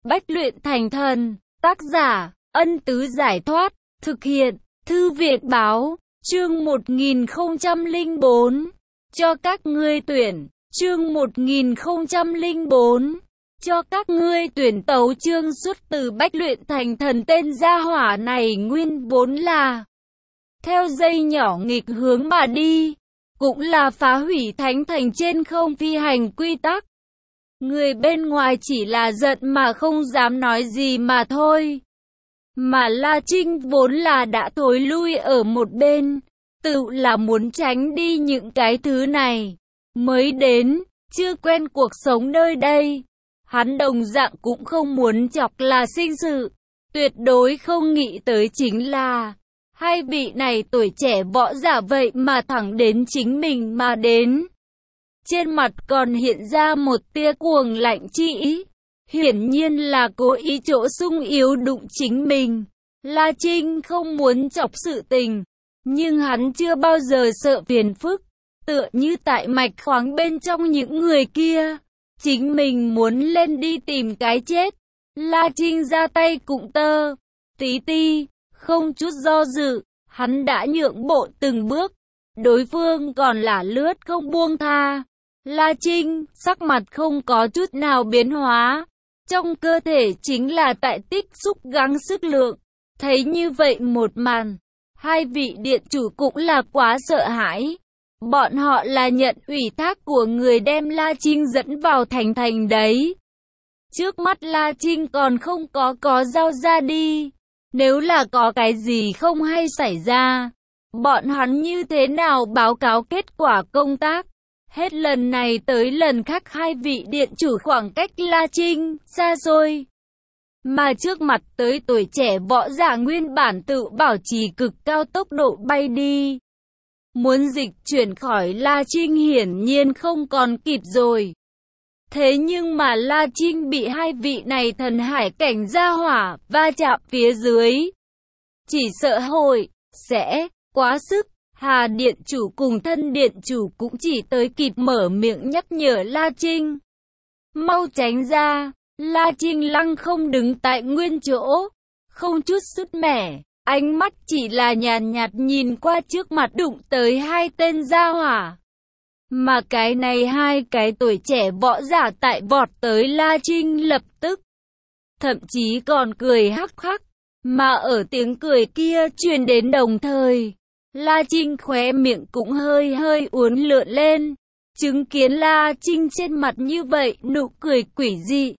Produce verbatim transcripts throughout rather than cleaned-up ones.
Bách luyện thành thần. Tác giả, Ân Tứ Giải Thoát. Thực hiện, Thư viện Báo. Chương một nghìn không trăm lẻ bốn. Cho các ngươi tuyển. Chương một nghìn không trăm lẻ bốn. Cho các ngươi tuyển. Tấu chương xuất từ Bách luyện thành thần. Tên gia hỏa này nguyên vốn là theo dây nhỏ nghịch hướng mà đi, cũng là phá hủy thánh thành trên không phi hành quy tắc. Người bên ngoài chỉ là giận mà không dám nói gì mà thôi. Mà La Trinh vốn là đã thối lui ở một bên, tự là muốn tránh đi những cái thứ này. Mới đến, chưa quen cuộc sống nơi đây, hắn đồng dạng cũng không muốn chọc là sinh sự. Tuyệt đối không nghĩ tới chính là hai vị này tuổi trẻ võ giả vậy mà thẳng đến chính mình mà đến. Trên mặt còn hiện ra một tia cuồng lạnh chi ý, hiển nhiên là cố ý chỗ sung yếu đụng chính mình. La Trinh không muốn chọc sự tình, nhưng hắn chưa bao giờ sợ phiền phức, tựa như tại mạch khoáng bên trong những người kia. Chính mình muốn lên đi tìm cái chết, La Trinh ra tay cũng tơ, tí ti, không chút do dự, hắn đã nhượng bộ từng bước, đối phương còn là lướt không buông tha. La Trinh, sắc mặt không có chút nào biến hóa, trong cơ thể chính là tại tích xúc gắng sức lượng. Thấy như vậy một màn, hai vị điện chủ cũng là quá sợ hãi. Bọn họ là nhận ủy thác của người đem La Trinh dẫn vào thành thành đấy. Trước mắt La Trinh còn không có có giao ra đi. Nếu là có cái gì không hay xảy ra, bọn hắn như thế nào báo cáo kết quả công tác? Hết lần này tới lần khác hai vị điện chủ khoảng cách La Trinh xa xôi, mà trước mặt tới tuổi trẻ võ giả nguyên bản tự bảo trì cực cao tốc độ bay đi. Muốn dịch chuyển khỏi La Trinh hiển nhiên không còn kịp rồi. Thế nhưng mà La Trinh bị hai vị này thần hải cảnh gia hỏa va chạm phía dưới, chỉ sợ hội sẽ quá sức. Hà điện chủ cùng thân điện chủ cũng chỉ tới kịp mở miệng nhắc nhở La Trinh mau tránh ra. La Trinh lăng không đứng tại nguyên chỗ, không chút sứt mẻ, ánh mắt chỉ là nhàn nhạt nhìn qua trước mặt đụng tới hai tên gia hỏa. Mà cái này hai cái tuổi trẻ võ giả tại vọt tới La Trinh lập tức, thậm chí còn cười hắc hắc, mà ở tiếng cười kia truyền đến đồng thời, La Trinh khóe miệng cũng hơi hơi uốn lượn lên, chứng kiến La Trinh trên mặt như vậy nụ cười quỷ dị.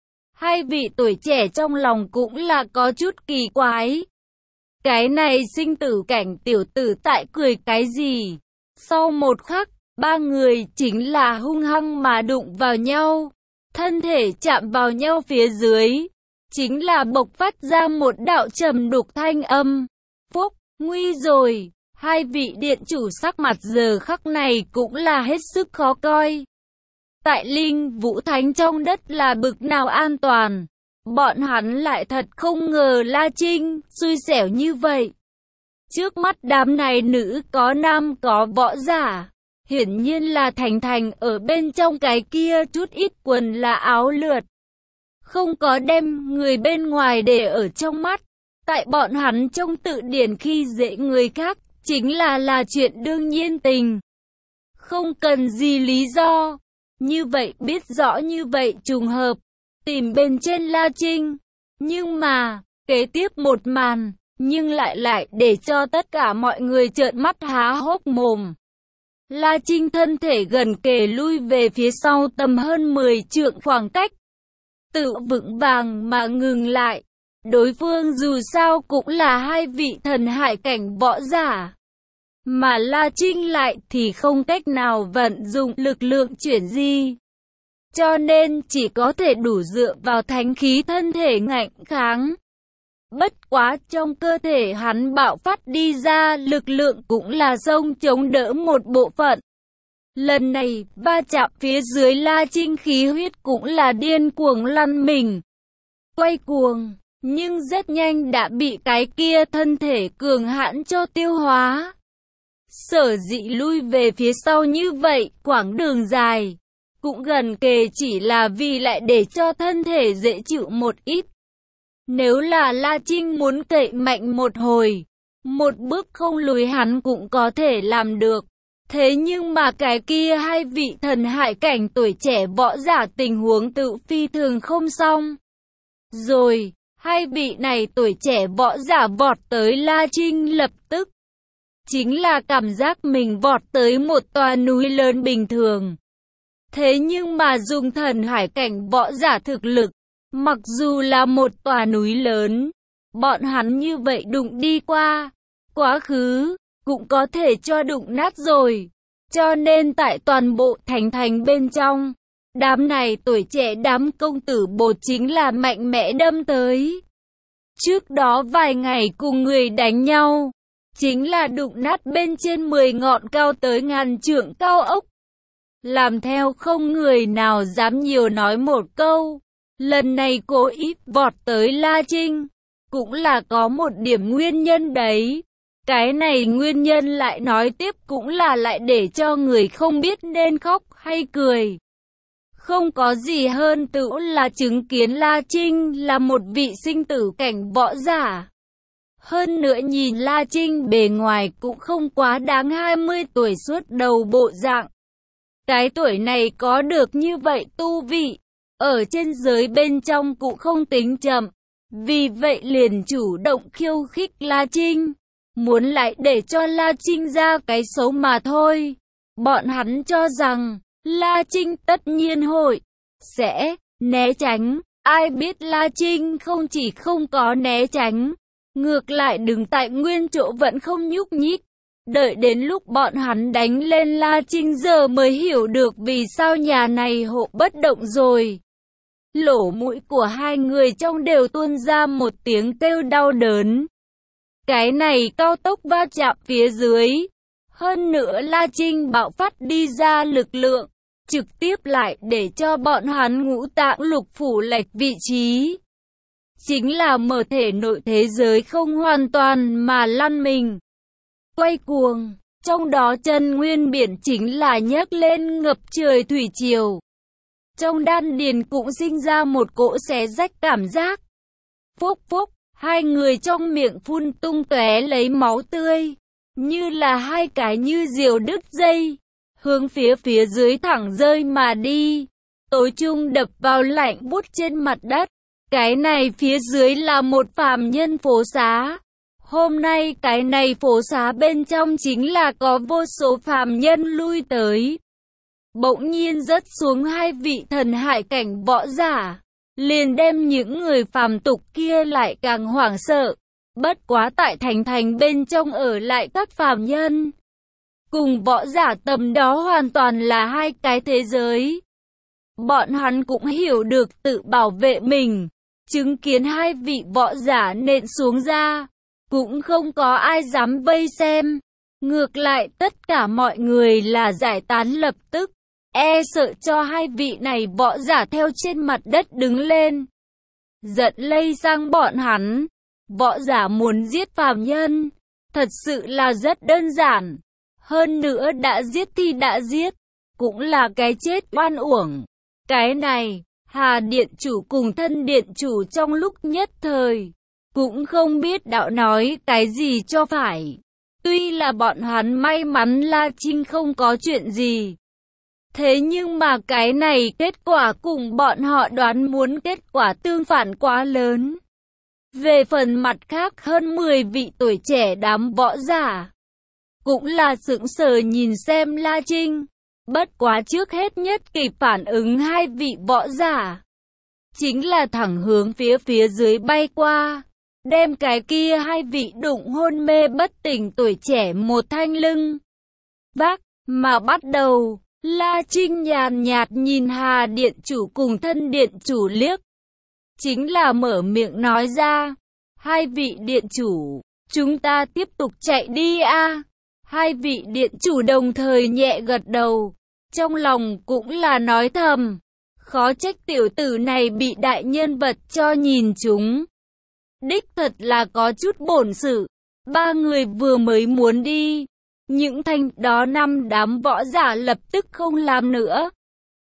Hai vị tuổi trẻ trong lòng cũng là có chút kỳ quái. Cái này sinh tử cảnh tiểu tử tại cười cái gì? Sau một khắc, ba người chính là hung hăng mà đụng vào nhau. Thân thể chạm vào nhau phía dưới, chính là bộc phát ra một đạo trầm đục thanh âm. Phúc, nguy rồi! Hai vị điện chủ sắc mặt giờ khắc này cũng là hết sức khó coi. Tại Linh Vũ Thánh trong đất là bực nào an toàn, bọn hắn lại thật không ngờ La Trinh xui xẻo như vậy. Trước mắt đám này nữ có nam có võ giả, hiển nhiên là thành thành ở bên trong cái kia chút ít quần là áo lượt, không có đem người bên ngoài để ở trong mắt. Tại bọn hắn trong tự điển khi dễ người khác chính là là chuyện đương nhiên tình, không cần gì lý do. Như vậy biết rõ như vậy trùng hợp, tìm bên trên La Trinh. Nhưng mà, kế tiếp một màn, nhưng lại lại để cho tất cả mọi người trợn mắt há hốc mồm. La Trinh thân thể gần kề lui về phía sau tầm hơn mười trượng khoảng cách, tự vững vàng mà ngừng lại. Đối phương dù sao cũng là hai vị thần hải cảnh võ giả, mà La Trinh lại thì không cách nào vận dụng lực lượng chuyển di, cho nên chỉ có thể đủ dựa vào thánh khí thân thể ngạnh kháng. Bất quá trong cơ thể hắn bạo phát đi ra lực lượng cũng là xông chống đỡ một bộ phận. Lần này va chạm phía dưới La Trinh khí huyết cũng là điên cuồng lăn mình, quay cuồng, nhưng rất nhanh đã bị cái kia thân thể cường hãn cho tiêu hóa. Sở dĩ lui về phía sau như vậy, quãng đường dài, cũng gần kề chỉ là vì lại để cho thân thể dễ chịu một ít. Nếu là La Trinh muốn cậy mạnh một hồi, một bước không lùi hắn cũng có thể làm được. Thế nhưng mà cái kia hai vị thần hải cảnh tuổi trẻ võ giả tình huống tự phi thường không xong. Rồi, hai vị này tuổi trẻ võ giả vọt tới La Trinh lập tức. Chính là cảm giác mình vọt tới một tòa núi lớn bình thường. Thế nhưng mà dùng thần hải cảnh võ giả thực lực, mặc dù là một tòa núi lớn, bọn hắn như vậy đụng đi qua, quá khứ, cũng có thể cho đụng nát rồi. Cho nên tại toàn bộ thành thành bên trong, đám này tuổi trẻ đám công tử bột chính là mạnh mẽ đâm tới. Trước đó vài ngày cùng người đánh nhau, chính là đụng nát bên trên mười ngọn cao tới ngàn trượng cao ốc. Làm theo không người nào dám nhiều nói một câu. Lần này cố ý vọt tới La Trinh, cũng là có một điểm nguyên nhân đấy. Cái này nguyên nhân lại nói tiếp cũng là lại để cho người không biết nên khóc hay cười. Không có gì hơn tự là chứng kiến La Trinh là một vị sinh tử cảnh võ giả. Hơn nữa nhìn La Trinh bề ngoài cũng không quá đáng hai mươi tuổi suốt đầu bộ dạng. Cái tuổi này có được như vậy tu vị, ở trên giới bên trong cũng không tính chậm. Vì vậy liền chủ động khiêu khích La Trinh. Muốn lại để cho La Trinh ra cái xấu mà thôi. Bọn hắn cho rằng La Trinh tất nhiên hội sẽ né tránh. Ai biết La Trinh không chỉ không có né tránh, ngược lại đứng tại nguyên chỗ vẫn không nhúc nhích. Đợi đến lúc bọn hắn đánh lên La Trinh giờ mới hiểu được vì sao nhà này hộ bất động rồi. Lỗ mũi của hai người trong đều tuôn ra một tiếng kêu đau đớn. Cái này cao tốc va chạm phía dưới. Hơn nữa La Trinh bạo phát đi ra lực lượng, trực tiếp lại để cho bọn hắn ngũ tạng lục phủ lệch vị trí. Chính là mở thể nội thế giới không hoàn toàn mà lăn mình. Quay cuồng, trong đó chân nguyên biển chính là nhấc lên ngập trời thủy triều. Trong đan điền cũng sinh ra một cỗ xé rách cảm giác. Phốc phốc, hai người trong miệng phun tung tóe lấy máu tươi, như là hai cái như diều đứt dây, hướng phía phía dưới thẳng rơi mà đi. Tối trung đập vào lạnh buốt trên mặt đất. Cái này phía dưới là một phàm nhân phố xá. Hôm nay cái này phố xá bên trong chính là có vô số phàm nhân lui tới. Bỗng nhiên rớt xuống hai vị thần hải cảnh võ giả, liền đem những người phàm tục kia lại càng hoảng sợ. Bất quá tại thành thành bên trong ở lại các phàm nhân, cùng võ giả tầm đó hoàn toàn là hai cái thế giới. Bọn hắn cũng hiểu được tự bảo vệ mình, chứng kiến hai vị võ giả nện xuống ra, cũng không có ai dám vây xem. Ngược lại tất cả mọi người là giải tán lập tức, e sợ cho hai vị này võ giả theo trên mặt đất đứng lên. Giận lây sang bọn hắn, võ giả muốn giết phàm nhân, thật sự là rất đơn giản. Hơn nữa đã giết thì đã giết, cũng là cái chết oan uổng. Cái này, Hà Điện Chủ cùng Thân Điện Chủ trong lúc nhất thời, cũng không biết đạo nói cái gì cho phải. Tuy là bọn hắn may mắn La Trinh không có chuyện gì. Thế nhưng mà cái này kết quả cùng bọn họ đoán muốn kết quả tương phản quá lớn. Về phần mặt khác hơn mười vị tuổi trẻ đám võ giả, cũng là sững sờ nhìn xem La Trinh. Bất quá trước hết nhất kịp phản ứng hai vị võ giả, chính là thẳng hướng phía phía dưới bay qua, đem cái kia hai vị đụng hôn mê bất tỉnh tuổi trẻ một thanh lưng vác mà bắt đầu. La Trinh nhàn nhạt nhìn Hà Điện Chủ cùng Thân Điện Chủ liếc, chính là mở miệng nói ra, hai vị điện chủ, chúng ta tiếp tục chạy đi a. Hai vị điện chủ đồng thời nhẹ gật đầu, trong lòng cũng là nói thầm, khó trách tiểu tử này bị đại nhân vật cho nhìn chúng. Đích thật là có chút bổn sự. Ba người vừa mới muốn đi, những thanh đó năm đám võ giả lập tức không làm nữa.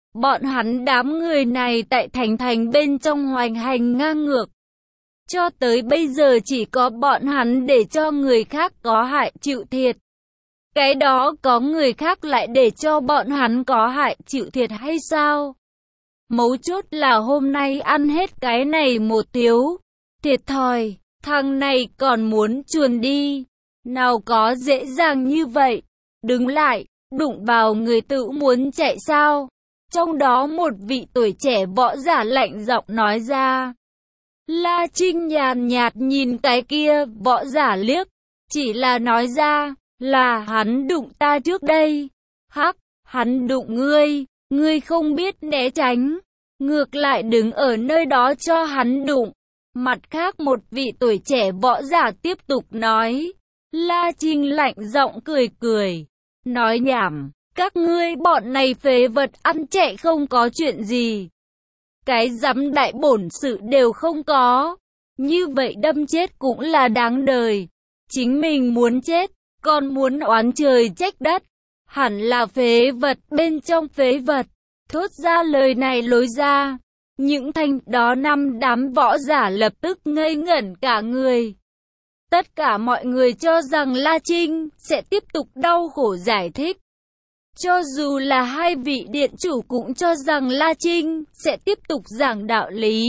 Bọn hắn đám người này tại thành thành bên trong hoành hành ngang ngược. Cho tới bây giờ chỉ có bọn hắn để cho người khác có hại chịu thiệt. Cái đó có người khác lại để cho bọn hắn có hại chịu thiệt hay sao? Mấu chốt là hôm nay ăn hết cái này một thiếu. Thiệt thòi, thằng này còn muốn chuồn đi. Nào có dễ dàng như vậy. Đứng lại, đụng vào người tự muốn chạy sao? Trong đó một vị tuổi trẻ võ giả lạnh giọng nói ra. La Trinh nhàn nhạt nhìn cái kia võ giả liếc. Chỉ là nói ra, là hắn đụng ta trước đây. Hắc, hắn đụng ngươi, ngươi không biết né tránh. Ngược lại đứng ở nơi đó cho hắn đụng. Mặt khác một vị tuổi trẻ võ giả tiếp tục nói. La Trinh lạnh giọng cười cười. Nói nhảm, các ngươi bọn này phế vật ăn chạy không có chuyện gì. Cái dám đại bổn sự đều không có. Như vậy đâm chết cũng là đáng đời. Chính mình muốn chết, còn muốn oán trời trách đất. Hẳn là phế vật bên trong phế vật. Thốt ra lời này lối ra. Những thanh đó năm đám võ giả lập tức ngây ngẩn cả người. Tất cả mọi người cho rằng La Trinh sẽ tiếp tục đau khổ giải thích. Cho dù là hai vị điện chủ cũng cho rằng La Trinh sẽ tiếp tục giảng đạo lý.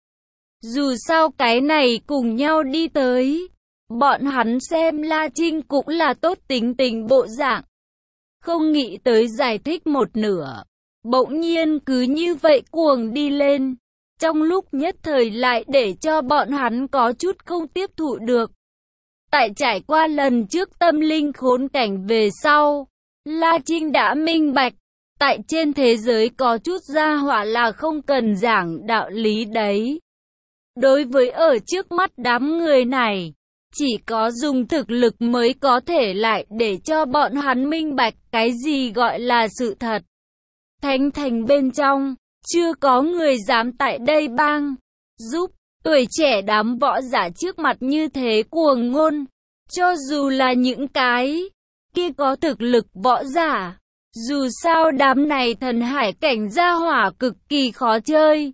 Dù sao cái này cùng nhau đi tới. Bọn hắn xem La Trinh cũng là tốt tính tình bộ dạng. Không nghĩ tới giải thích một nửa. Bỗng nhiên cứ như vậy cuồng đi lên. Trong lúc nhất thời lại để cho bọn hắn có chút không tiếp thụ được. Tại trải qua lần trước tâm linh khốn cảnh về sau, La Trinh đã minh bạch. Tại trên thế giới có chút gia hỏa là không cần giảng đạo lý đấy. Đối với ở trước mắt đám người này, chỉ có dùng thực lực mới có thể lại để cho bọn hắn minh bạch cái gì gọi là sự thật. Thánh thành bên trong, chưa có người dám tại đây bang, giúp, tuổi trẻ đám võ giả trước mặt như thế cuồng ngôn. Cho dù là những cái kia có thực lực võ giả, dù sao đám này thần hải cảnh gia hỏa cực kỳ khó chơi.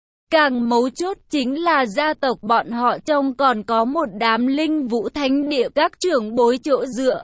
Càng mấu chốt chính là gia tộc bọn họ trông còn có một đám linh vũ thánh địa các trưởng bối chỗ dựa.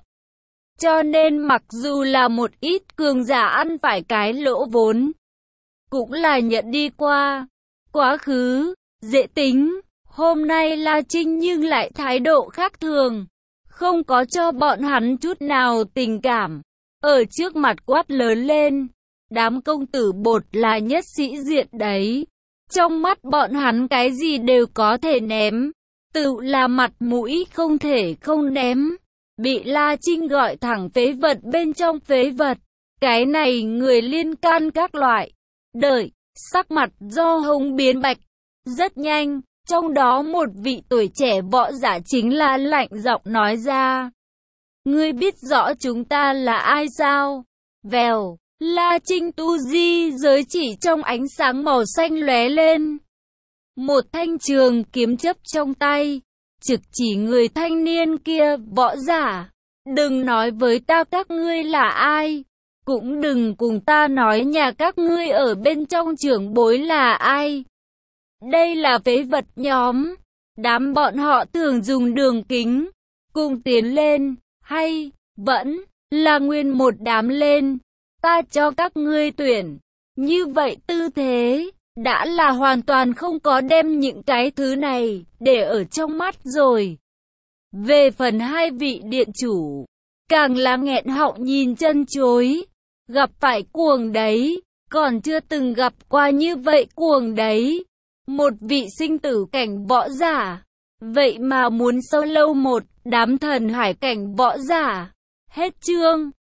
Cho nên mặc dù là một ít cường giả ăn phải cái lỗ vốn, cũng là nhận đi qua. Quá khứ, dễ tính, hôm nay La Trinh nhưng lại thái độ khác thường. Không có cho bọn hắn chút nào tình cảm. Ở trước mặt quát lớn lên. Đám công tử bột là nhất sĩ diện đấy. Trong mắt bọn hắn cái gì đều có thể ném. Tự là mặt mũi không thể không ném. Bị La Trinh gọi thẳng phế vật bên trong phế vật. Cái này người liên can các loại. Đợi, sắc mặt do hồng biến bạch. Rất nhanh, trong đó một vị tuổi trẻ võ giả chính là lạnh giọng nói ra. Ngươi biết rõ chúng ta là ai sao? Vèo, La Trinh tu di giới chỉ trong ánh sáng màu xanh lóe lên. Một thanh trường kiếm chấp trong tay, trực chỉ người thanh niên kia, võ giả. Đừng nói với ta các ngươi là ai. Cũng đừng cùng ta nói nhà các ngươi ở bên trong trưởng bối là ai. Đây là phế vật nhóm. Đám bọn họ thường dùng đường kính cùng tiến lên, hay vẫn là nguyên một đám lên. Ta cho các ngươi tuyển. Như vậy tư thế đã là hoàn toàn không có đem những cái thứ này để ở trong mắt rồi. Về phần hai vị điện chủ, càng là nghẹn họng nhìn chân chối. Gặp phải cuồng đấy, còn chưa từng gặp qua như vậy cuồng đấy. Một vị sinh tử cảnh võ giả, vậy mà muốn sâu lâu một đám thần hải cảnh võ giả. Hết chương.